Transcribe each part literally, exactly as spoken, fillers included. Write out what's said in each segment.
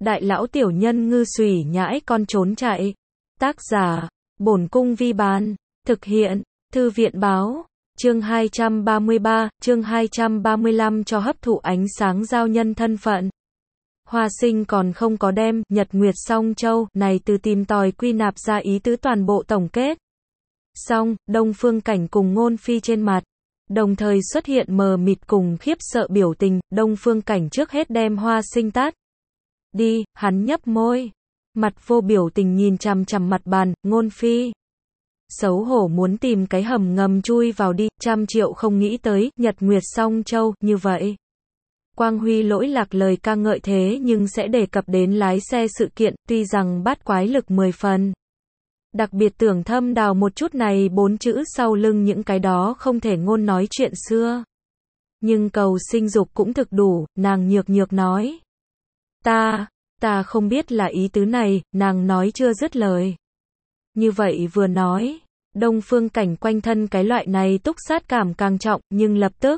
Đại lão tiểu nhân ngư xùy nhãi con trốn chạy. Tác giả, Bổn Cung Vi Bán. Thực hiện, Thư viện Báo. Chương hai trăm ba mươi ba, chương hai trăm ba mươi lăm cho hấp thụ ánh sáng giao nhân thân phận. Hoa Sinh còn không có đem Nhật Nguyệt Song Châu này từ tìm tòi quy nạp ra ý tứ toàn bộ tổng kết. Xong, Đông Phương Cảnh cùng Ngôn Phi trên mặt đồng thời xuất hiện mờ mịt cùng khiếp sợ biểu tình. Đông Phương Cảnh trước hết đem Hoa Sinh tát đi, hắn nhấp môi, mặt vô biểu tình nhìn chằm chằm mặt bàn. Ngôn Phi xấu hổ muốn tìm cái hầm ngầm chui vào đi, trăm triệu không nghĩ tới Nhật Nguyệt Song Châu như vậy. Quang Huy lỗi lạc lời ca ngợi thế nhưng sẽ đề cập đến lái xe sự kiện, tuy rằng bát quái lực mười phần. Đặc biệt tưởng thâm đào một chút này bốn chữ sau lưng những cái đó không thể ngôn nói chuyện xưa. Nhưng cầu sinh dục cũng thực đủ, nàng nhược nhược nói. Ta, ta không biết là ý tứ này, nàng nói chưa dứt lời. Như vậy vừa nói, Đông Phương Cảnh quanh thân cái loại này túc sát cảm càng trọng, nhưng lập tức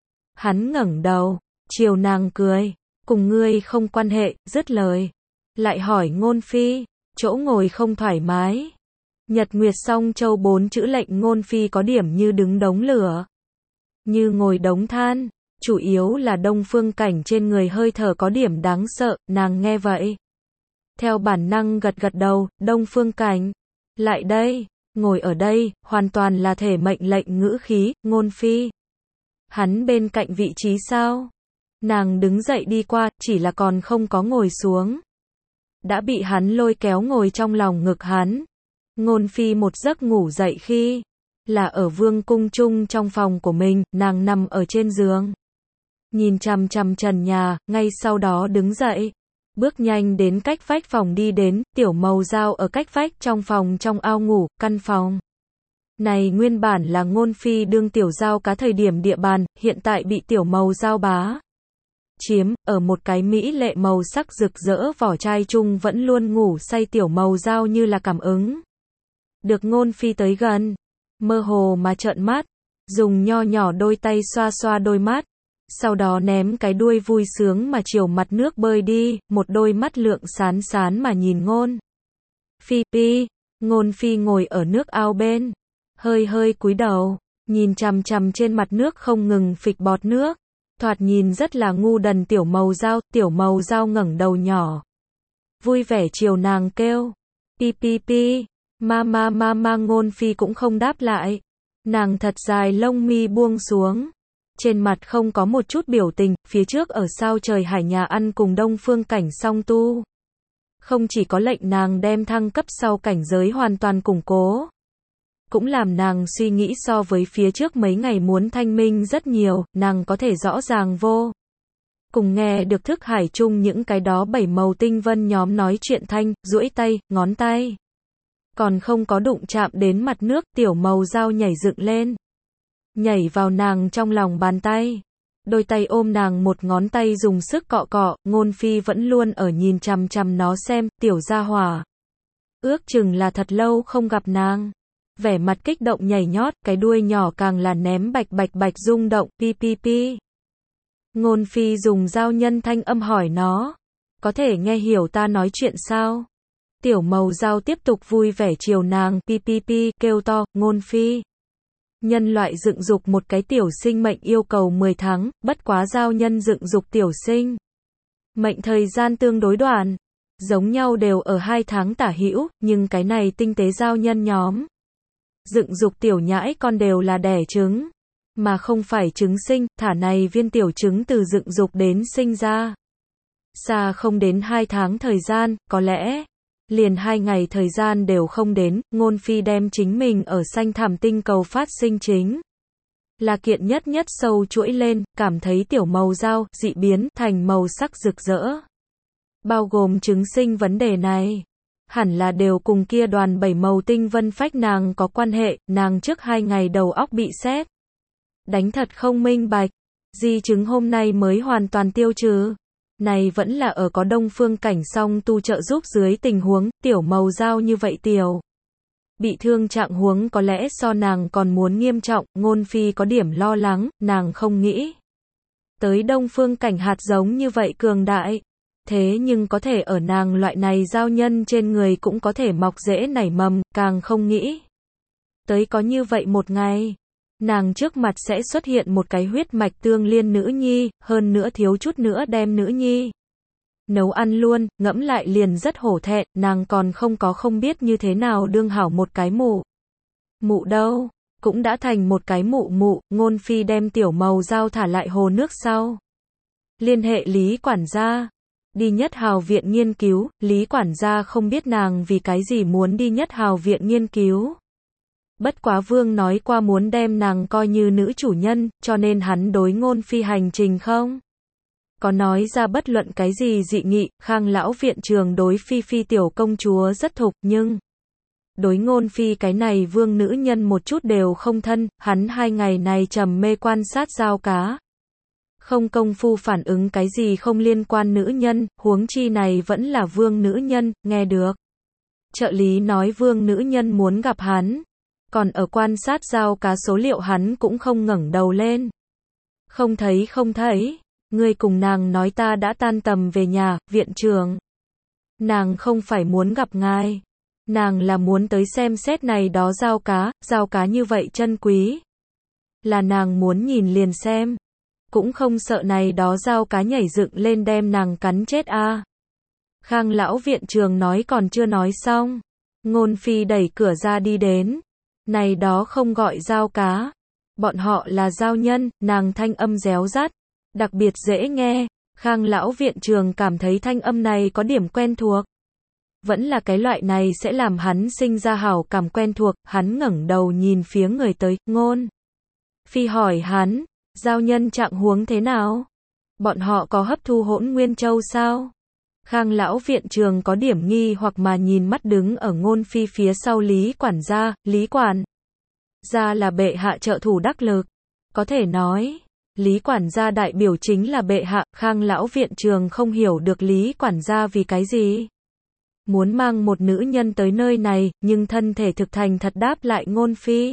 hắn ngẩng đầu, chiều nàng cười, cùng ngươi không quan hệ, dứt lời. Lại hỏi Ngôn Phi, chỗ ngồi không thoải mái. Nhật Nguyệt Song Châu bốn chữ lệnh Ngôn Phi có điểm như đứng đống lửa, như ngồi đống than, chủ yếu là Đông Phương Cảnh trên người hơi thở có điểm đáng sợ, nàng nghe vậy. Theo bản năng gật gật đầu. Đông Phương Cảnh, lại đây, ngồi ở đây, hoàn toàn là thể mệnh lệnh ngữ khí. Ngôn Phi, hắn bên cạnh vị trí sao? Nàng đứng dậy đi qua, chỉ là còn không có ngồi xuống, đã bị hắn lôi kéo ngồi trong lòng ngực hắn. Ngôn Phi một giấc ngủ dậy khi là ở Vương cung chung trong phòng của mình, nàng nằm ở trên giường, nhìn chằm chằm trần nhà, ngay sau đó đứng dậy, bước nhanh đến cách vách phòng đi đến. Tiểu Màu Dao ở cách vách trong phòng trong ao ngủ. Căn phòng này nguyên bản là Ngôn Phi đương Tiểu Dao cá thời điểm địa bàn, hiện tại bị Tiểu Màu Dao bá chiếm. Ở một cái mỹ lệ màu sắc rực rỡ vỏ chai chung vẫn luôn ngủ say Tiểu Màu Dao như là cảm ứng được Ngôn Phi tới gần, mơ hồ mà trợn mắt, dùng nho nhỏ đôi tay xoa xoa đôi mắt, sau đó ném cái đuôi vui sướng mà chiều mặt nước bơi đi, một đôi mắt lượng sán sán mà nhìn Ngôn Phi. Pi, Ngôn Phi ngồi ở nước ao bên, hơi hơi cúi đầu, nhìn chằm chằm trên mặt nước không ngừng phịch bọt nước, thoạt nhìn rất là ngu đần Tiểu Màu Dao. Tiểu Màu Dao ngẩng đầu nhỏ, vui vẻ chiều nàng kêu, pi pi pi, ma ma ma ma. Ngôn Phi cũng không đáp lại, nàng thật dài lông mi buông xuống, trên mặt không có một chút biểu tình. Phía trước ở sao trời hải nhà ăn cùng Đông Phương Cảnh song tu, không chỉ có lệnh nàng đem thăng cấp sau cảnh giới hoàn toàn củng cố, cũng làm nàng suy nghĩ so với phía trước mấy ngày muốn thanh minh rất nhiều. Nàng có thể rõ ràng vô cùng nghe được thức hải chung những cái đó bảy màu tinh vân nhóm nói chuyện thanh, duỗi tay, ngón tay còn không có đụng chạm đến mặt nước, Tiểu Màu Dao nhảy dựng lên, nhảy vào nàng trong lòng bàn tay, đôi tay ôm nàng một ngón tay dùng sức cọ cọ. Ngôn Phi vẫn luôn ở nhìn chằm chằm nó xem, tiểu gia hỏa, ước chừng là thật lâu không gặp nàng, vẻ mặt kích động nhảy nhót, cái đuôi nhỏ càng là ném bạch bạch bạch rung động. Pi pi pi. Ngôn Phi dùng giao nhân thanh âm hỏi nó, có thể nghe hiểu ta nói chuyện sao? Tiểu Màu Dao tiếp tục vui vẻ chiều nàng pi pi pi kêu to. Ngôn Phi, nhân loại dựng dục một cái tiểu sinh mệnh yêu cầu mười tháng, bất quá giao nhân dựng dục tiểu sinh mệnh thời gian tương đối đoạn, giống nhau đều ở hai tháng tả hữu, nhưng cái này tinh tế giao nhân nhóm dựng dục tiểu nhãi con đều là đẻ trứng, mà không phải trứng sinh, thả này viên tiểu trứng từ dựng dục đến sinh ra, xa không đến hai tháng thời gian, có lẽ liền hai ngày thời gian đều không đến. Ngôn Phi đem chính mình ở xanh thẳm tinh cầu phát sinh chính là kiện nhất nhất sâu chuỗi lên, cảm thấy Tiểu Màu Dao dị biến thành màu sắc rực rỡ, bao gồm trứng sinh vấn đề này, hẳn là đều cùng kia đoàn bảy màu tinh vân phách nàng có quan hệ. Nàng trước hai ngày đầu óc bị sét đánh thật không minh bạch, di chứng hôm nay mới hoàn toàn tiêu trừ. Này vẫn là ở có Đông Phương Cảnh song tu trợ giúp dưới tình huống. Tiểu Màu Dao như vậy tiểu bị thương trạng huống có lẽ so nàng còn muốn nghiêm trọng. Ngôn Phi có điểm lo lắng, nàng không nghĩ tới Đông Phương Cảnh hạt giống như vậy cường đại. Thế nhưng có thể ở nàng loại này giao nhân trên người cũng có thể mọc rễ nảy mầm, càng không nghĩ. Tới có như vậy một ngày, nàng trước mặt sẽ xuất hiện một cái huyết mạch tương liên nữ nhi, hơn nữa thiếu chút nữa đem nữ nhi nấu ăn luôn, ngẫm lại liền rất hổ thẹn, nàng còn không có không biết như thế nào đương hảo một cái mụ. Mụ đâu, cũng đã thành một cái mụ mụ, Ngôn Phi đem tiểu màu dao thả lại hồ nước sau. Liên hệ Lý quản gia, đi Nhất Hào viện nghiên cứu, Lý quản gia không biết nàng vì cái gì muốn đi Nhất Hào viện nghiên cứu. Bất quá Vương nói qua muốn đem nàng coi như nữ chủ nhân, cho nên hắn đối Ngôn Phi hành trình không có nói ra bất luận cái gì dị nghị. Khang lão viện trường đối Phi Phi tiểu công chúa rất thục, nhưng đối Ngôn Phi cái này vương nữ nhân một chút đều không thân, hắn hai ngày này trầm mê quan sát giao cá. Không công phu phản ứng cái gì không liên quan nữ nhân, huống chi này vẫn là vương nữ nhân, nghe được. Trợ lý nói vương nữ nhân muốn gặp hắn, còn ở quan sát giao cá số liệu hắn cũng không ngẩng đầu lên. Không thấy không thấy, ngươi cùng nàng nói ta đã tan tầm về nhà, viện trưởng. Nàng không phải muốn gặp ngài. Nàng là muốn tới xem xét này đó giao cá, giao cá như vậy chân quý. Là nàng muốn nhìn liền xem. Cũng không sợ này đó giao cá nhảy dựng lên đem nàng cắn chết a. À. Khang lão viện trường nói còn chưa nói xong. Ngôn Phi đẩy cửa ra đi đến. Này đó không gọi giao cá. Bọn họ là giao nhân, nàng thanh âm réo rắt. Đặc biệt dễ nghe. Khang lão viện trường cảm thấy thanh âm này có điểm quen thuộc. Vẫn là cái loại này sẽ làm hắn sinh ra hảo cảm quen thuộc, hắn ngẩng đầu nhìn phía người tới, Ngôn Phi hỏi hắn, giao nhân trạng huống thế nào? Bọn họ có hấp thu Hỗn Nguyên Châu sao? Khang lão viện trường có điểm nghi hoặc mà nhìn mắt đứng ở Ngôn Phi phía sau Lý quản gia, Lý quản gia là bệ hạ trợ thủ đắc lực. Có thể nói, Lý quản gia đại biểu chính là bệ hạ, Khang lão viện trường không hiểu được Lý quản gia vì cái gì. Muốn mang một nữ nhân tới nơi này, nhưng thân thể thực thành thật đáp lại Ngôn Phi.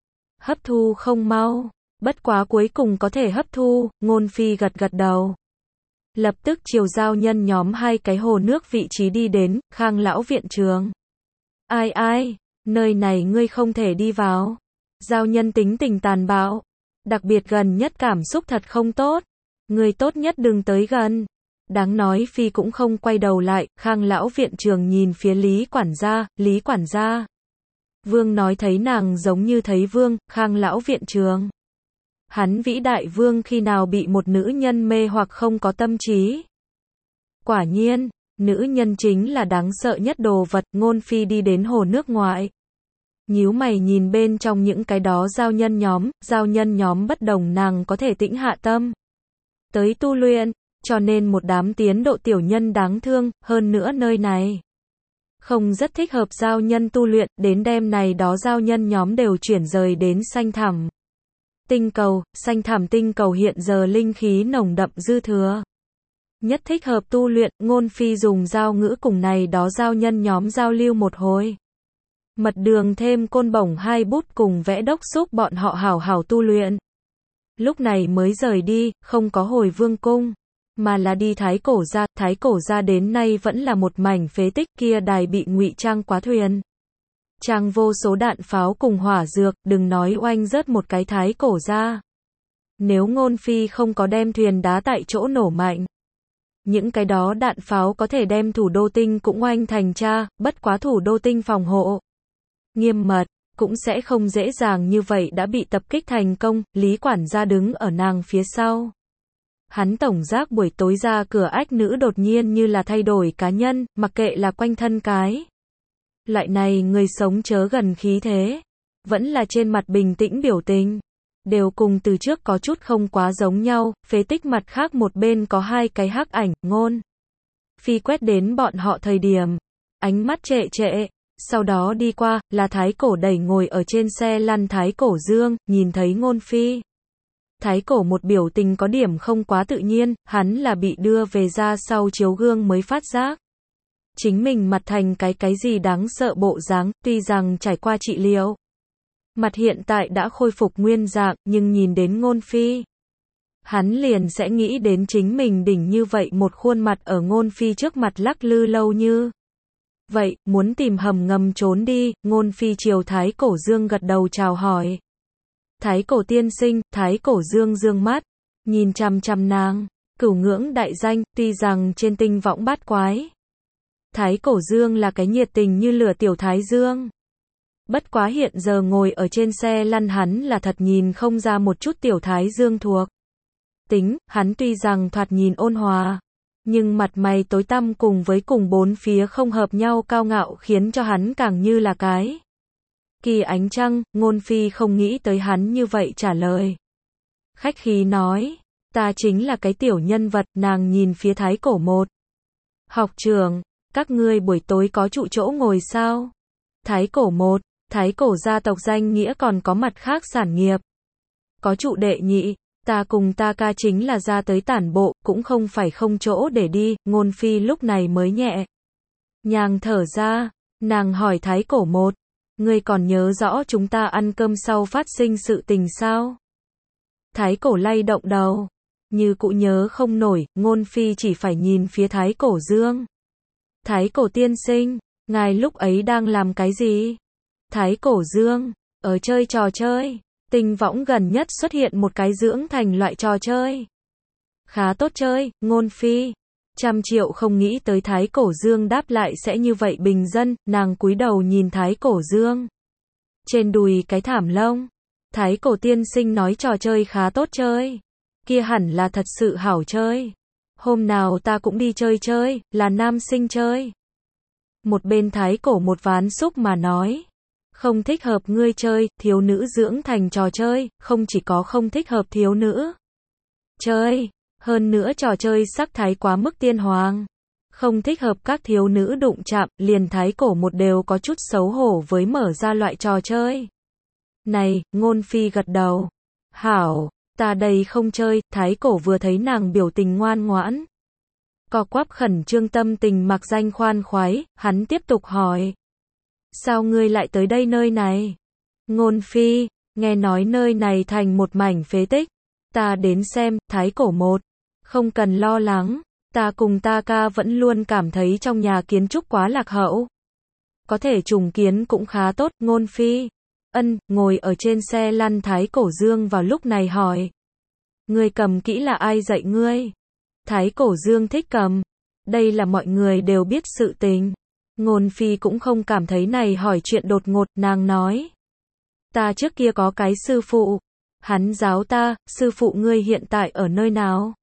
Hấp thu không mau, bất quá cuối cùng có thể hấp thu, Ngôn Phi gật gật đầu. Lập tức chiều giao nhân nhóm hai cái hồ nước vị trí đi đến, Khang lão viện trường. Ai ai, nơi này ngươi không thể đi vào. Giao nhân tính tình tàn bạo, đặc biệt gần nhất cảm xúc thật không tốt. Ngươi tốt nhất đừng tới gần. Đáng nói Phi cũng không quay đầu lại, Khang lão viện trường nhìn phía Lý quản gia, Lý quản gia. Vương nói thấy nàng giống như thấy vương, Khang lão viện trường. Hắn vĩ đại vương khi nào bị một nữ nhân mê hoặc không có tâm trí. Quả nhiên, nữ nhân chính là đáng sợ nhất đồ vật. Ngôn Phi đi đến hồ nước ngoại. Nhíu mày nhìn bên trong những cái đó giao nhân nhóm, giao nhân nhóm bất đồng nàng có thể tĩnh hạ tâm. Tới tu luyện. Cho nên một đám tiến độ tiểu nhân đáng thương, hơn nữa nơi này không rất thích hợp giao nhân tu luyện, đến đêm này đó giao nhân nhóm đều chuyển rời đến xanh thẳm tinh cầu, xanh thẳm tinh cầu hiện giờ linh khí nồng đậm dư thừa. Nhất thích hợp tu luyện, Ngôn Phi dùng giao ngữ cùng này đó giao nhân nhóm giao lưu một hồi. Mật đường thêm côn bổng hai bút cùng vẽ đốc xúc bọn họ hảo hảo tu luyện. Lúc này mới rời đi, không có hồi vương cung. Mà là đi Thái Cổ gia, Thái Cổ gia đến nay vẫn là một mảnh phế tích, kia đài bị ngụy trang quá thuyền. Trang vô số đạn pháo cùng hỏa dược, đừng nói oanh rớt một cái Thái Cổ gia. Nếu Ngôn Phi không có đem thuyền đá tại chỗ nổ mạnh, những cái đó đạn pháo có thể đem thủ đô tinh cũng oanh thành cha, bất quá thủ đô tinh phòng hộ nghiêm mật, cũng sẽ không dễ dàng như vậy đã bị tập kích thành công. Lý quản gia đứng ở nàng phía sau. Hắn tổng giác buổi tối ra cửa ách nữ đột nhiên như là thay đổi cá nhân, mặc kệ là quanh thân cái. Loại này người sống chớ gần khí thế, vẫn là trên mặt bình tĩnh biểu tình, đều cùng từ trước có chút không quá giống nhau. Phế tích mặt khác một bên có hai cái hắc ảnh, Ngôn Phi quét đến bọn họ thời điểm, ánh mắt trệ trệ, sau đó đi qua, là Thái Cổ đẩy ngồi ở trên xe lăn Thái Cổ Dương, nhìn thấy Ngôn Phi. Thái Cổ một biểu tình có điểm không quá tự nhiên, hắn là bị đưa về ra sau chiếu gương mới phát giác. Chính mình mặt thành cái cái gì đáng sợ bộ dáng, tuy rằng trải qua trị liệu. Mặt hiện tại đã khôi phục nguyên dạng, nhưng nhìn đến Ngôn Phi. hắn liền sẽ nghĩ đến chính mình đỉnh như vậy một khuôn mặt ở Ngôn Phi trước mặt lắc lư lâu như vậy, muốn tìm hầm ngầm trốn đi. Ngôn Phi chiều Thái Cổ Dương gật đầu chào hỏi. Thái Cổ tiên sinh. Thái Cổ Dương dương mắt, nhìn chằm chằm nàng. Cửu ngưỡng đại danh, tuy rằng trên tinh võng bát quái, Thái Cổ Dương là cái nhiệt tình như lửa tiểu Thái Dương. Bất quá hiện giờ ngồi ở trên xe lăn hắn là thật nhìn không ra một chút tiểu Thái Dương thuộc tính, hắn tuy rằng thoạt nhìn ôn hòa, nhưng mặt mày tối tăm cùng với cùng bốn phía không hợp nhau cao ngạo khiến cho hắn càng như là cái kỳ ánh trăng. Ngôn Phi không nghĩ tới hắn như vậy trả lời. Khách khí nói, ta chính là cái tiểu nhân vật. Nàng nhìn phía Thái Cổ một. Học trưởng, các ngươi buổi tối có trụ chỗ ngồi sao? Thái Cổ một. Thái Cổ gia tộc danh nghĩa còn có mặt khác sản nghiệp. Có trụ đệ nhị, ta cùng ta ca chính là ra tới tản bộ, cũng không phải không chỗ để đi. Ngôn Phi lúc này mới nhẹ nhàng thở ra, nàng hỏi Thái Cổ một, ngươi còn nhớ rõ chúng ta ăn cơm sau phát sinh sự tình sao? Thái Cổ lay động đầu, như cụ nhớ không nổi. Ngôn Phi chỉ phải nhìn phía Thái Cổ Dương. Thái Cổ tiên sinh, ngài lúc ấy đang làm cái gì? Thái Cổ Dương, ở chơi trò chơi. Tinh võng gần nhất xuất hiện một cái dưỡng thành loại trò chơi. Khá tốt chơi. Ngôn Phi trăm triệu không nghĩ tới Thái Cổ Dương đáp lại sẽ như vậy bình dân. Nàng cúi đầu nhìn Thái Cổ Dương trên đùi cái thảm lông. Thái Cổ tiên sinh nói trò chơi khá tốt chơi, kia hẳn là thật sự hảo chơi. Hôm nào ta cũng đi chơi chơi, là nam sinh chơi. Một bên Thái Cổ một ván xúc mà nói, không thích hợp ngươi chơi. Thiếu nữ dưỡng thành trò chơi, không chỉ có không thích hợp thiếu nữ chơi, hơn nữa trò chơi sắc thái quá mức tiên hoàng, không thích hợp các thiếu nữ đụng chạm. Liền Thái Cổ một đều có chút xấu hổ với mở ra loại trò chơi này. Ngôn Phi gật đầu, hảo, ta đây không chơi. Thái Cổ vừa thấy nàng biểu tình ngoan ngoãn, co quắp khẩn trương tâm tình mặc danh khoan khoái, hắn tiếp tục hỏi, sao ngươi lại tới đây nơi này? Ngôn Phi, nghe nói nơi này thành một mảnh phế tích, ta đến xem. Thái Cổ một, không cần lo lắng, ta cùng ta ca vẫn luôn cảm thấy trong nhà kiến trúc quá lạc hậu, có thể trùng kiến cũng khá tốt. Ngôn Phi ân. Ngồi ở trên xe lăn Thái Cổ Dương vào lúc này hỏi, ngươi cầm kỹ là ai dạy ngươi? Thái Cổ Dương thích cầm, đây là mọi người đều biết sự tình. Ngôn Phi cũng không cảm thấy này hỏi chuyện đột ngột. Nàng nói, ta trước kia có cái sư phụ, hắn giáo ta. Sư phụ ngươi hiện tại ở nơi nào?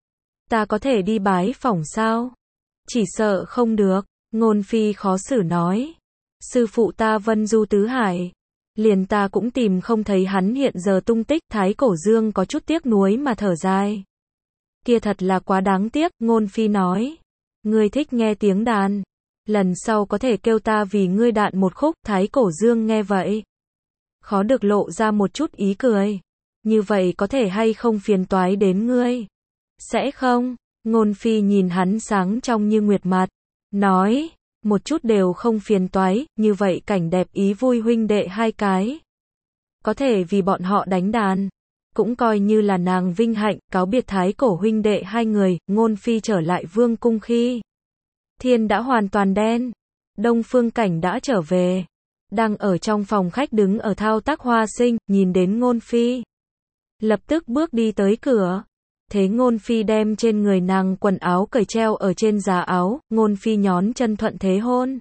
Ta có thể đi bái phỏng sao? Chỉ sợ không được. Ngôn Phi khó xử nói, sư phụ ta vân du tứ hải, liền ta cũng tìm không thấy hắn hiện giờ tung tích. Thái Cổ Dương có chút tiếc nuối mà thở dài, kia thật là quá đáng tiếc. Ngôn Phi nói, ngươi thích nghe tiếng đàn, lần sau có thể kêu ta vì ngươi đạn một khúc. Thái Cổ Dương nghe vậy, khó được lộ ra một chút ý cười, như vậy có thể hay không phiền toái đến ngươi? Sẽ không. Ngôn Phi nhìn hắn sáng trong như nguyệt mặt, nói, một chút đều không phiền toái. Như vậy cảnh đẹp ý vui huynh đệ hai cái, có thể vì bọn họ đánh đàn, cũng coi như là nàng vinh hạnh. Cáo biệt Thái Cổ huynh đệ hai người, Ngôn Phi trở lại vương cung khi thiên đã hoàn toàn đen. Đông Phương Cảnh đã trở về, đang ở trong phòng khách đứng ở thao tác hoa sinh, nhìn đến Ngôn Phi, lập tức bước đi tới cửa. Thế Ngôn Phi đem trên người nàng quần áo cởi treo ở trên giá áo. Ngôn Phi nhón chân thuận thế hôn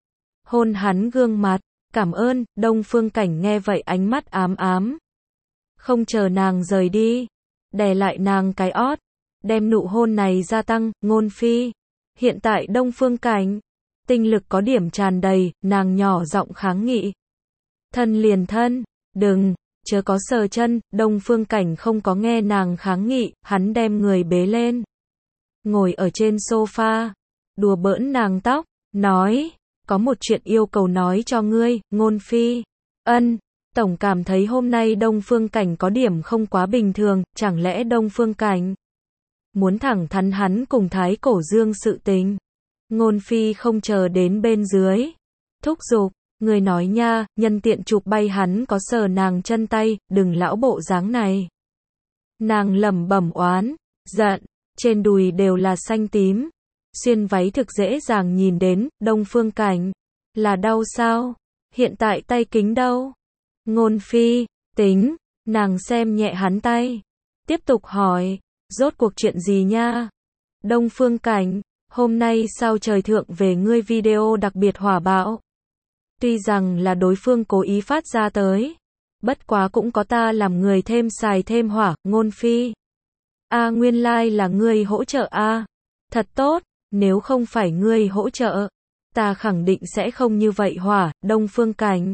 hôn hắn gương mặt. Cảm ơn. Đông Phương Cảnh nghe vậy ánh mắt ám ám, không chờ nàng rời đi, đè lại nàng cái ót, đem nụ hôn này gia tăng. Ngôn Phi, hiện tại Đông Phương Cảnh tinh lực có điểm tràn đầy, nàng nhỏ giọng kháng nghị, thân liền thân, đừng, chớ có sờ chân. Đông Phương Cảnh không có nghe nàng kháng nghị, hắn đem người bế lên, ngồi ở trên sofa, đùa bỡn nàng tóc, nói, có một chuyện yêu cầu nói cho ngươi. Ngôn Phi, ân. Tổng cảm thấy hôm nay Đông Phương Cảnh có điểm không quá bình thường, chẳng lẽ Đông Phương Cảnh muốn thẳng thắn hắn cùng Thái Cổ Dương sự tình? Ngôn Phi không chờ đến bên dưới, thúc giục, người nói nha, nhân tiện chụp bay hắn có sờ nàng chân tay, đừng lão bộ dáng này. Nàng lẩm bẩm oán, giận, trên đùi đều là xanh tím. Xuyên váy thực dễ dàng nhìn đến, Đông Phương Cảnh. Là đau sao? Hiện tại tay kính đâu? Ngôn Phi, tính, nàng xem nhẹ hắn tay. Tiếp tục hỏi, rốt cuộc chuyện gì nha? Đông Phương Cảnh, hôm nay sao trời thượng về ngươi video đặc biệt hỏa bạo? Tuy rằng là đối phương cố ý phát ra tới, bất quá cũng có ta làm người thêm xài thêm hỏa. Ngôn Phi, a nguyên lai like là ngươi hỗ trợ a, à. Thật tốt, nếu không phải ngươi hỗ trợ, ta khẳng định sẽ không như vậy hỏa. Đông Phương Cảnh,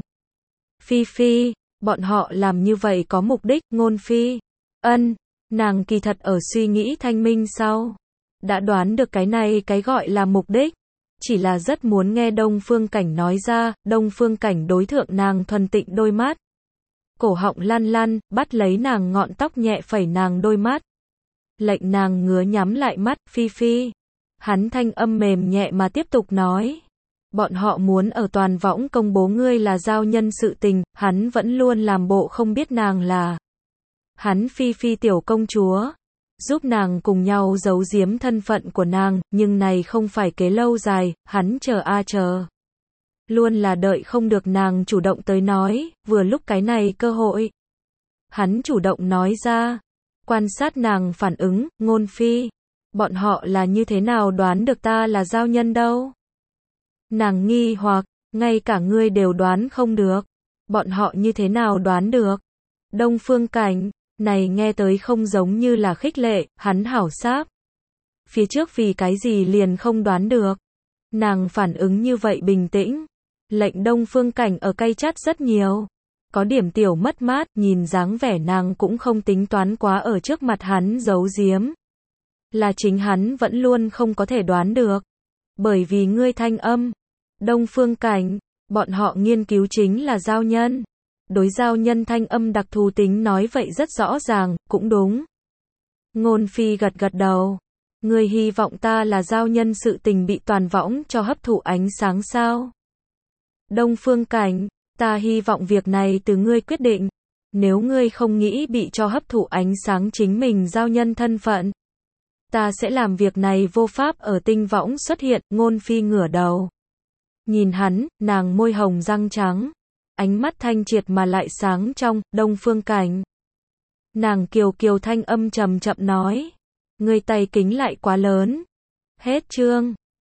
Phi Phi, bọn họ làm như vậy có mục đích. Ngôn Phi, ân, nàng kỳ thật ở suy nghĩ thanh minh sau, đã đoán được cái này cái gọi là mục đích, chỉ là rất muốn nghe Đông Phương Cảnh nói ra. Đông Phương Cảnh đối thượng nàng thuần tịnh đôi mắt, cổ họng lăn lăn, bắt lấy nàng ngọn tóc nhẹ phẩy nàng đôi mắt, lệnh nàng ngứa nhắm lại mắt. Phi Phi, hắn thanh âm mềm nhẹ mà tiếp tục nói, bọn họ muốn ở toàn võng công bố ngươi là giao nhân sự tình, hắn vẫn luôn làm bộ không biết nàng là hắn Phi Phi tiểu công chúa, giúp nàng cùng nhau giấu giếm thân phận của nàng, nhưng này không phải kế lâu dài, hắn chờ a chờ. Luôn là đợi không được nàng chủ động tới nói, vừa lúc cái này cơ hội. Hắn chủ động nói ra, quan sát nàng phản ứng. Ngôn Phi, bọn họ là như thế nào đoán được ta là giao nhân đâu? Nàng nghi hoặc, ngay cả ngươi đều đoán không được. Bọn họ như thế nào đoán được? Đông Phương Cảnh, này nghe tới không giống như là khích lệ, hắn hảo sáp. Phía trước vì cái gì liền không đoán được. Nàng phản ứng như vậy bình tĩnh, lệnh Đông Phương Cảnh ở cay chát rất nhiều. Có điểm tiểu mất mát, nhìn dáng vẻ nàng cũng không tính toán quá ở trước mặt hắn giấu giếm. Là chính hắn vẫn luôn không có thể đoán được. Bởi vì ngươi thanh âm. Đông Phương Cảnh, bọn họ nghiên cứu chính là giao nhân. Đối giao nhân thanh âm đặc thù tính nói vậy rất rõ ràng, cũng đúng. Ngôn Phi gật gật đầu. Ngươi hy vọng ta là giao nhân sự tình bị toàn võng cho hấp thụ ánh sáng sao? Đông Phương Cảnh, ta hy vọng việc này từ ngươi quyết định. Nếu ngươi không nghĩ bị cho hấp thụ ánh sáng chính mình giao nhân thân phận, ta sẽ làm việc này vô pháp ở tinh võng xuất hiện. Ngôn Phi ngửa đầu, nhìn hắn, nàng môi hồng răng trắng, ánh mắt thanh triệt mà lại sáng trong. Đông Phương Cảnh, nàng kiều kiều thanh âm trầm chậm nói, ngươi tay kính lại quá lớn. Hết chương.